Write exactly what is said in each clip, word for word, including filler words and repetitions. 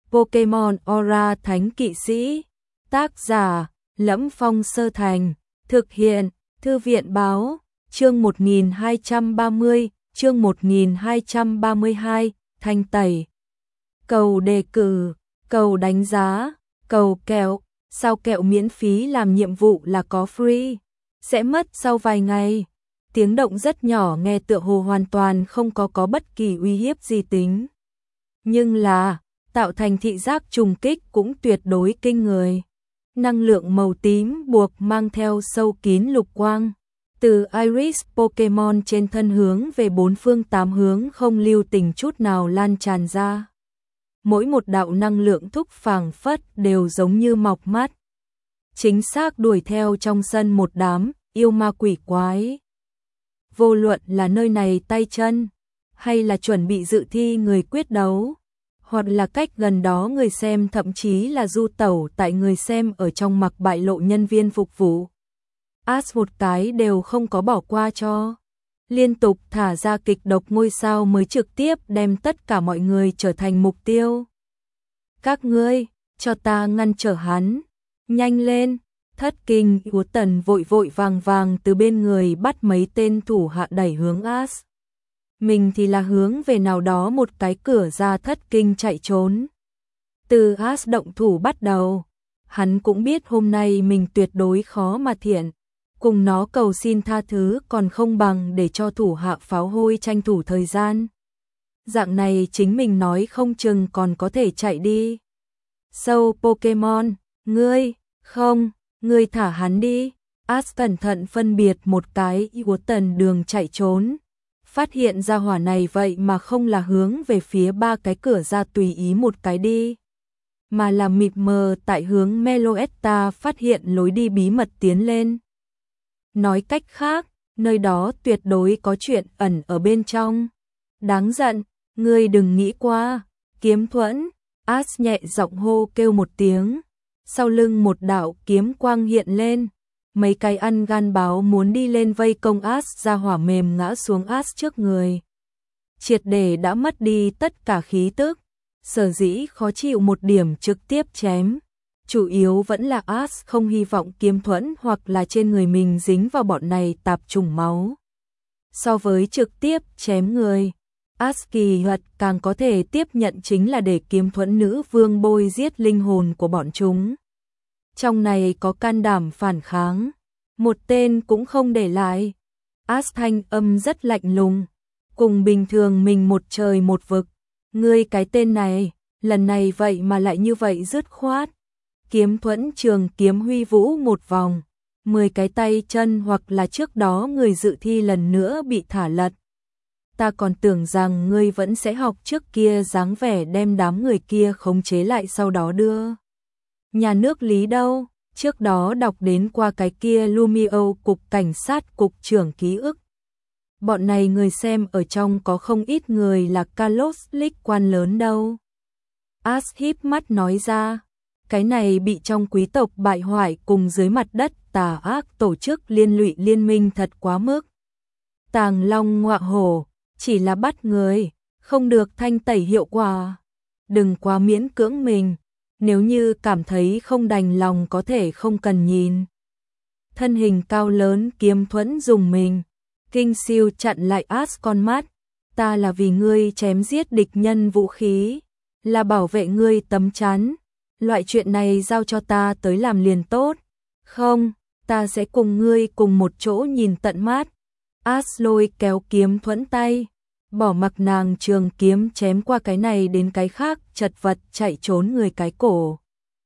Pokemon Aura Thánh Kỵ Sĩ. Tác giả: Lẫm Phong Sơ Thành. Thực hiện: Thư viện báo. Chương một nghìn hai trăm ba mươi, chương một nghìn hai trăm ba mươi hai, thanh tẩy. Cầu đề cử, cầu đánh giá, cầu kẹo, sao kẹo miễn phí làm nhiệm vụ là có free, sẽ mất sau vài ngày. Tiếng động rất nhỏ nghe tựa hồ hoàn toàn không có có bất kỳ uy hiếp gì tính. Nhưng là, tạo thành thị giác trùng kích cũng tuyệt đối kinh người. Năng lượng màu tím buộc mang theo sâu kín lục quang. Từ iris Pokemon trên thân hướng về bốn phương tám hướng không lưu tình chút nào lan tràn ra. Mỗi một đạo năng lượng thúc phảng phất đều giống như mọc mắt. Chính xác đuổi theo trong sân một đám yêu ma quỷ quái. Vô luận là nơi này tay chân, hay là chuẩn bị dự thi người quyết đấu, hoặc là cách gần đó người xem, thậm chí là du tẩu tại người xem ở trong mặc bại lộ nhân viên phục vụ. Ash một cái đều không có bỏ qua cho. Liên tục thả ra kịch độc ngôi sao mới trực tiếp đem tất cả mọi người trở thành mục tiêu. Các ngươi, cho ta ngăn trở hắn. Nhanh lên. Thất kinh Úa Tần vội vội vàng vàng từ bên người bắt mấy tên thủ hạ đẩy hướng Ash. Mình thì là hướng về nào đó một cái cửa ra thất kinh chạy trốn. Từ Ash động thủ bắt đầu, hắn cũng biết hôm nay mình tuyệt đối khó mà thiện. Cùng nó cầu xin tha thứ còn không bằng để cho thủ hạ pháo hôi tranh thủ thời gian. Dạng này chính mình nói không chừng còn có thể chạy đi. Sâu Pokemon, ngươi, không, ngươi thả hắn đi. Ash cẩn thận phân biệt một cái Úa Tần đường chạy trốn. Phát hiện ra hỏa này vậy mà không là hướng về phía ba cái cửa ra tùy ý một cái đi, mà là mịt mờ tại hướng Meloetta phát hiện lối đi bí mật tiến lên. Nói cách khác, nơi đó tuyệt đối có chuyện ẩn ở bên trong. Đáng giận, ngươi đừng nghĩ qua. Kiếm thuẫn. Ash nhẹ giọng hô kêu một tiếng. Sau lưng một đạo kiếm quang hiện lên. Mấy cái ăn gan báo muốn đi lên vây công Ash ra hỏa mềm ngã xuống Ash trước người. Triệt để đã mất đi tất cả khí tức. Sở dĩ khó chịu một điểm trực tiếp chém. Chủ yếu vẫn là Ash không hy vọng kiếm thuẫn hoặc là trên người mình dính vào bọn này tạp trùng máu. So với trực tiếp chém người, Ash kỳ thật càng có thể tiếp nhận chính là để kiếm thuẫn nữ vương bôi giết linh hồn của bọn chúng. Trong này có can đảm phản kháng, một tên cũng không để lại. Ash thanh âm rất lạnh lùng, cùng bình thường mình một trời một vực. Ngươi cái tên này, lần này vậy mà lại như vậy dứt khoát. Kiếm thuẫn trường kiếm huy vũ một vòng, mười cái tay chân hoặc là trước đó người dự thi lần nữa bị thả lật. Ta còn tưởng rằng ngươi vẫn sẽ học trước kia dáng vẻ đem đám người kia khống chế lại sau đó đưa. Nhà nước Lý đâu, trước đó đọc đến qua cái kia Lumio cục cảnh sát cục trưởng ký ức. Bọn này người xem ở trong có không ít người là Kalos League quan lớn đâu. Ash híp mắt nói ra. Cái này bị trong quý tộc bại hoại cùng dưới mặt đất tà ác tổ chức liên lụy liên minh thật quá mức. Tàng long ngọa hổ, chỉ là bắt người, không được thanh tẩy hiệu quả. Đừng quá miễn cưỡng mình, nếu như cảm thấy không đành lòng có thể không cần nhìn. Thân hình cao lớn kiếm thuẫn dùng mình, kinh siêu chặn lại Ash con mắt. Ta là vì ngươi chém giết địch nhân vũ khí, là bảo vệ ngươi tấm chắn. Loại chuyện này giao cho ta tới làm liền tốt. Không, ta sẽ cùng ngươi cùng một chỗ nhìn tận mắt. Ash lôi kéo kiếm thuẫn tay, bỏ mặc nàng trường kiếm chém qua cái này đến cái khác, chật vật chạy trốn người cái cổ.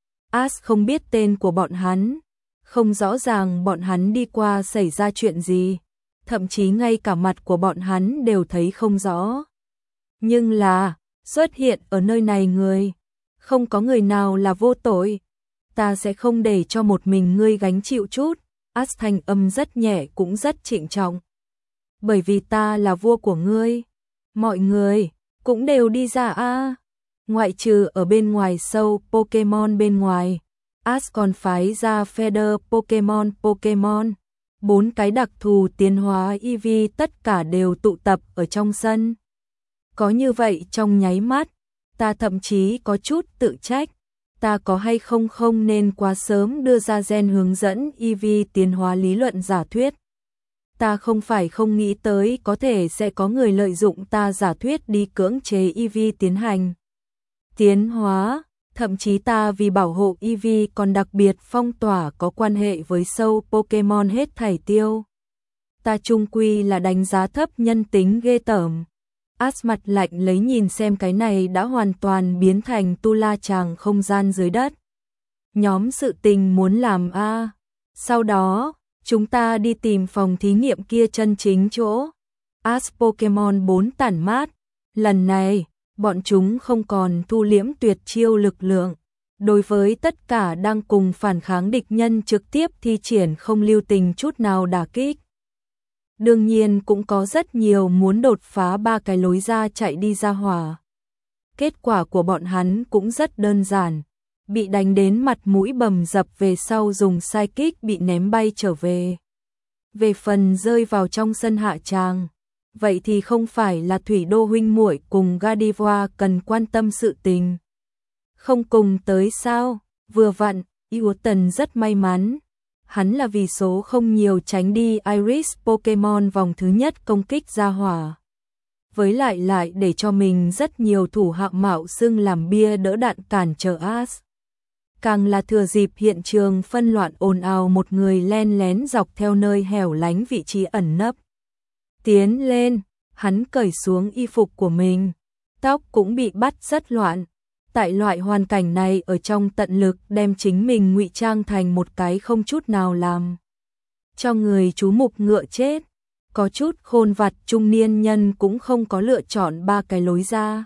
Ash không biết tên của bọn hắn, không rõ ràng bọn hắn đi qua xảy ra chuyện gì, thậm chí ngay cả mặt của bọn hắn đều thấy không rõ. Nhưng là, xuất hiện ở nơi này người, không có người nào là vô tội. Ta sẽ không để cho một mình ngươi gánh chịu chút. Ash thanh âm rất nhẹ cũng rất trịnh trọng. Bởi vì ta là vua của ngươi. Mọi người cũng đều đi ra a. À. Ngoại trừ ở bên ngoài sâu Pokemon bên ngoài, Ash còn phái ra Feather Pokemon Pokemon. Bốn cái đặc thù tiến hóa Eevee tất cả đều tụ tập ở trong sân. Có như vậy trong nháy mắt, Ta thậm chí có chút tự trách, ta có hay không không nên quá sớm đưa ra gen hướng dẫn e vê tiến hóa lý luận giả thuyết. Ta không phải không nghĩ tới có thể sẽ có người lợi dụng ta giả thuyết đi cưỡng chế e vê tiến hành tiến hóa, thậm chí ta vì bảo hộ e vê còn đặc biệt phong tỏa có quan hệ với sâu Pokemon hết thảy tiêu. Ta chung quy là đánh giá thấp nhân tính ghê tởm. Ash mặt lạnh lấy nhìn xem cái này đã hoàn toàn biến thành tu la chàng không gian dưới đất. Nhóm sự tình muốn làm a. Sau đó, chúng ta đi tìm phòng thí nghiệm kia chân chính chỗ. Ash Pokemon bốn tản mát. Lần này, bọn chúng không còn thu liễm tuyệt chiêu lực lượng. Đối với tất cả đang cùng phản kháng địch nhân trực tiếp thi triển không lưu tình chút nào đả kích. Đương nhiên cũng có rất nhiều muốn đột phá ba cái lối ra chạy đi ra hỏa. Kết quả của bọn hắn cũng rất đơn giản. Bị đánh đến mặt mũi bầm dập về sau dùng sai kích bị ném bay trở về. Về phần rơi vào trong sân hạ tràng. Vậy thì không phải là Thủy Đô huynh muội cùng Gardevoir cần quan tâm sự tình. Không cùng tới sao, vừa vặn, Iwatan rất may mắn. Hắn là vì số không nhiều tránh đi Iris Pokemon vòng thứ nhất công kích ra hỏa. Với lại lại để cho mình rất nhiều thủ hạ mạo xưng làm bia đỡ đạn cản trở Ash. Càng là thừa dịp hiện trường phân loạn ồn ào một người len lén dọc theo nơi hẻo lánh vị trí ẩn nấp. Tiến lên, hắn cởi xuống y phục của mình, tóc cũng bị bắt rất loạn. Tại loại hoàn cảnh này ở trong tận lực đem chính mình ngụy trang thành một cái không chút nào làm cho người chú mục ngựa chết. Có chút khôn vặt trung niên nhân cũng không có lựa chọn ba cái lối ra.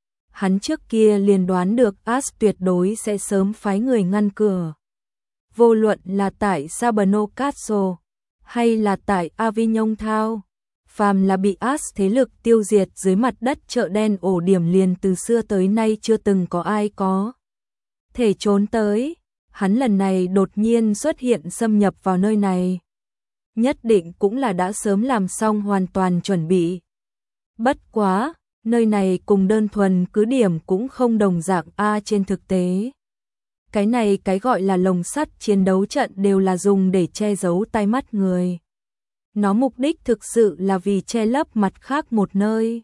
Hắn trước kia liền đoán được Ash tuyệt đối sẽ sớm phái người ngăn cửa. Vô luận là tại Sabano Castle hay là tại Avignon Town, phàm là bị Ash thế lực tiêu diệt dưới mặt đất chợ đen ổ điểm liền từ xưa tới nay chưa từng có ai có thể trốn tới. Hắn lần này đột nhiên xuất hiện xâm nhập vào nơi này. Nhất định cũng là đã sớm làm xong hoàn toàn chuẩn bị. Bất quá, nơi này cùng đơn thuần cứ điểm cũng không đồng dạng a trên thực tế. Cái này cái gọi là lồng sắt chiến đấu trận đều là dùng để che giấu tai mắt người. Nó mục đích thực sự là vì che lấp mặt khác một nơi.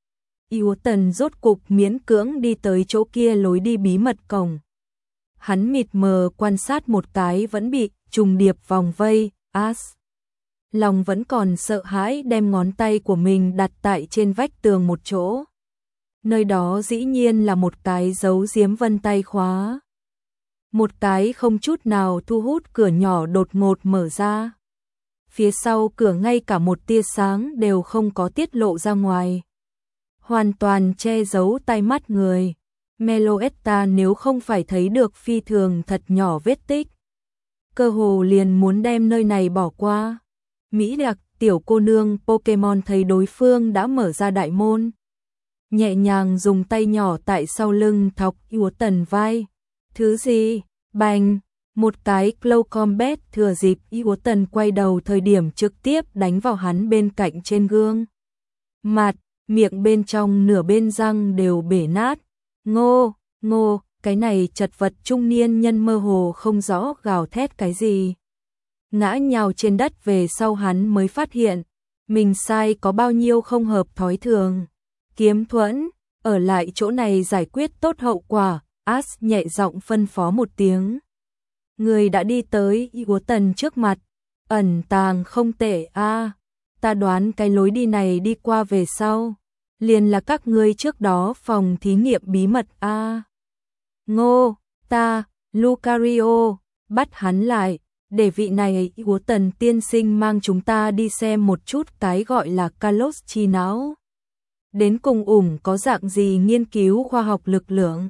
Iwatan rốt cục miễn cưỡng đi tới chỗ kia lối đi bí mật cổng. Hắn mịt mờ quan sát một cái vẫn bị trùng điệp vòng vây, Ash. Lòng vẫn còn sợ hãi đem ngón tay của mình đặt tại trên vách tường một chỗ. Nơi đó dĩ nhiên là một cái dấu giếm vân tay khóa. Một cái không chút nào thu hút cửa nhỏ đột ngột mở ra. Phía sau cửa ngay cả một tia sáng đều không có tiết lộ ra ngoài. Hoàn toàn che giấu tai mắt người. Meloetta nếu không phải thấy được phi thường thật nhỏ vết tích, cơ hồ liền muốn đem nơi này bỏ qua. Mỹ Đặc, tiểu cô nương Pokemon thấy đối phương đã mở ra đại môn. Nhẹ nhàng dùng tay nhỏ tại sau lưng thọc Iwatan vai. Thứ gì? Bành! Một cái Clow Combat thừa dịp Iwatan quay đầu thời điểm trực tiếp đánh vào hắn bên cạnh trên gương. Mặt, miệng bên trong nửa bên răng đều bể nát. Ngô, ngô, cái này chật vật trung niên nhân mơ hồ không rõ gào thét cái gì. Ngã nhào trên đất về sau hắn mới phát hiện, mình sai có bao nhiêu không hợp thói thường. Kiếm Thuẫn, ở lại chỗ này giải quyết tốt hậu quả, Ash nhẹ giọng phân phó một tiếng. Người đã đi tới Iwatan trước mặt, ẩn tàng không tệ a, ta đoán cái lối đi này đi qua về sau, liền là các ngươi trước đó phòng thí nghiệm bí mật a. Ngô, ta, Lucario, bắt hắn lại, để vị này Iwatan tiên sinh mang chúng ta đi xem một chút cái gọi là Kalos chi não. Đến cùng ủng có dạng gì nghiên cứu khoa học lực lượng.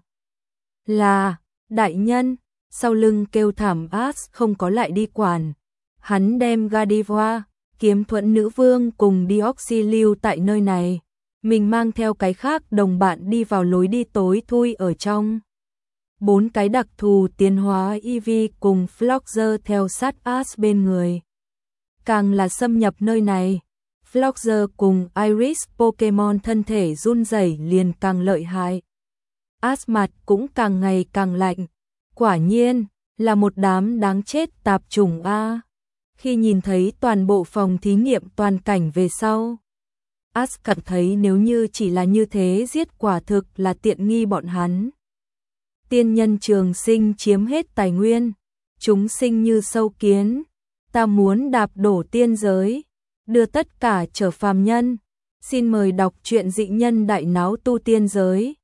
Là, đại nhân, sau lưng kêu thảm Ash không có lại đi quản. Hắn đem Gardevoir, Kiếm Thuẫn nữ vương cùng Deoxy lưu tại nơi này. Mình mang theo cái khác đồng bạn đi vào lối đi tối thui ở trong. Bốn cái đặc thù tiến hóa Eevee cùng Floxer theo sát Ash bên người. Càng là xâm nhập nơi này, Floxer cùng Iris Pokemon thân thể run rẩy liền càng lợi hại. As mặt cũng càng ngày càng lạnh. Quả nhiên, là một đám đáng chết tạp chủng a. Khi nhìn thấy toàn bộ phòng thí nghiệm toàn cảnh về sau, As cảm thấy nếu như chỉ là như thế giết quả thực là tiện nghi bọn hắn. Tiên nhân trường sinh chiếm hết tài nguyên, chúng sinh như sâu kiến, ta muốn đạp đổ tiên giới, đưa tất cả trở phàm nhân. Xin mời đọc truyện Dị Nhân Đại Náo Tu Tiên Giới.